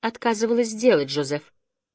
отказывалась делать, Жозеф.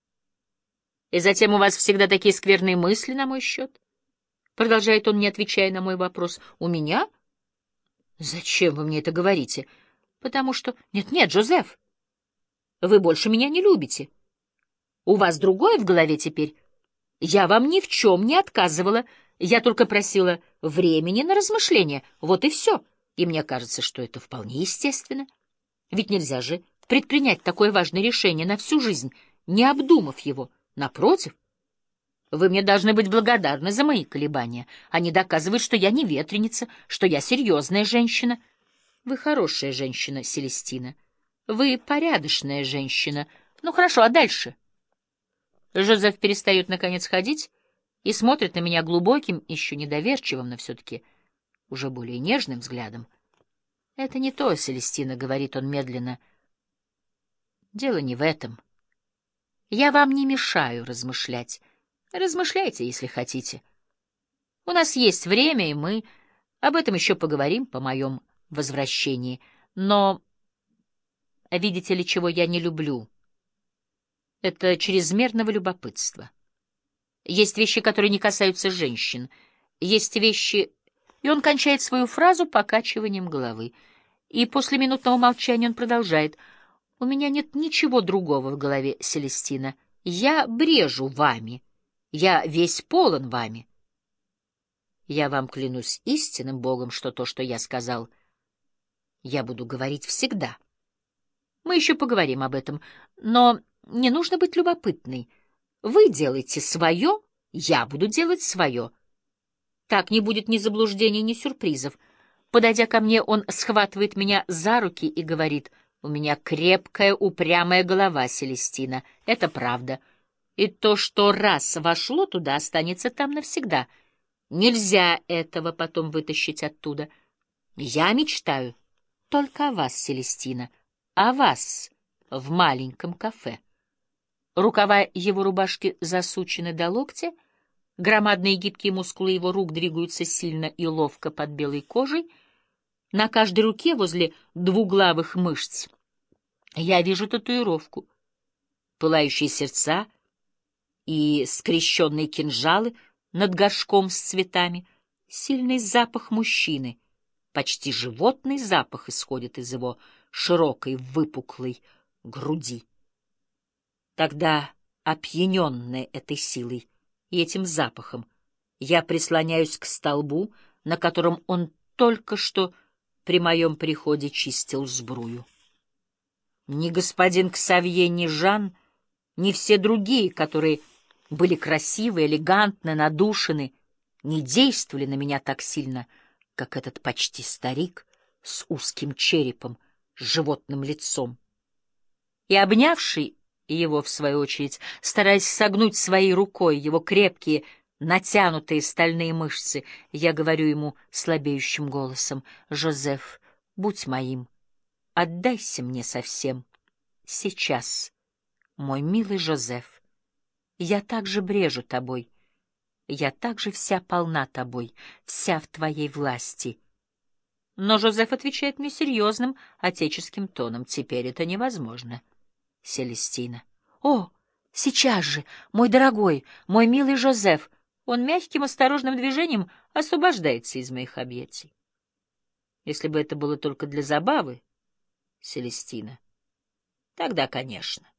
И затем у вас всегда такие скверные мысли на мой счет? Продолжает он, не отвечая на мой вопрос. У меня? Зачем вы мне это говорите? Потому что... Нет, Жозеф, вы больше меня не любите. У вас другое в голове теперь. Я вам ни в чем не отказывала. Я только просила времени на размышления. Вот и все. И мне кажется, что это вполне естественно. Ведь нельзя же предпринять такое важное решение на всю жизнь, не обдумав его. Напротив, вы мне должны быть благодарны за мои колебания. Они доказывают, что я не ветреница, что я серьезная женщина. Вы хорошая женщина, Селестина. Вы порядочная женщина. Ну хорошо, а дальше? Жозеф перестает, наконец, ходить и смотрит на меня глубоким, еще недоверчивым, но все-таки уже более нежным взглядом. «Это не то, Селестина», — говорит он медленно. «Дело не в этом. Я вам не мешаю размышлять. Размышляйте, если хотите. У нас есть время, и мы об этом еще поговорим по моем возвращении. Но, видите ли, чего я не люблю? Это чрезмерного любопытства. Есть вещи, которые не касаются женщин. Есть вещи...» И он кончает свою фразу покачиванием головы. И после минутного молчания он продолжает. «У меня нет ничего другого в голове, Селестина. Я брежу вами. Я весь полон вами. Я вам клянусь истинным Богом, что то, что я сказал, я буду говорить всегда. Мы еще поговорим об этом, но не нужно быть любопытной. Вы делаете свое, я буду делать свое. Так не будет ни заблуждений, ни сюрпризов. Подойдя ко мне, он схватывает меня за руки и говорит: «У меня крепкая, упрямая голова, Селестина. Это правда. И то, что раз вошло туда, останется там навсегда. Нельзя этого потом вытащить оттуда. Я мечтаю только о вас, Селестина, о вас в маленьком кафе». Рукава его рубашки засучены до локтя, громадные гибкие мускулы его рук двигаются сильно и ловко под белой кожей. На каждой руке возле двуглавых мышц я вижу татуировку, пылающие сердца и скрещенные кинжалы над горшком с цветами. Сильный запах мужчины, почти животный запах исходит из его широкой выпуклой груди. Тогда, опьяненная этой силой и этим запахом, я прислоняюсь к столбу, на котором он только что при моем приходе чистил сбрую. Ни господин Ксавье, ни Жан, ни все другие, которые были красивы, элегантны, надушены, не действовали на меня так сильно, как этот почти старик с узким черепом, с животным лицом. И обнявший его, в свою очередь, стараясь согнуть своей рукой его крепкие, натянутые стальные мышцы, я говорю ему слабеющим голосом: «Жозеф, будь моим, отдайся мне совсем. Сейчас, мой милый Жозеф, я также брежу тобой, я также вся полна тобой, вся в твоей власти». Но Жозеф отвечает мне серьезным, отеческим тоном: «Теперь это невозможно, Селестина». «О, сейчас же, мой дорогой, мой милый Жозеф!» Он мягким, осторожным движением освобождается из моих объятий. Если бы это было только для забавы, Селестина, тогда, конечно.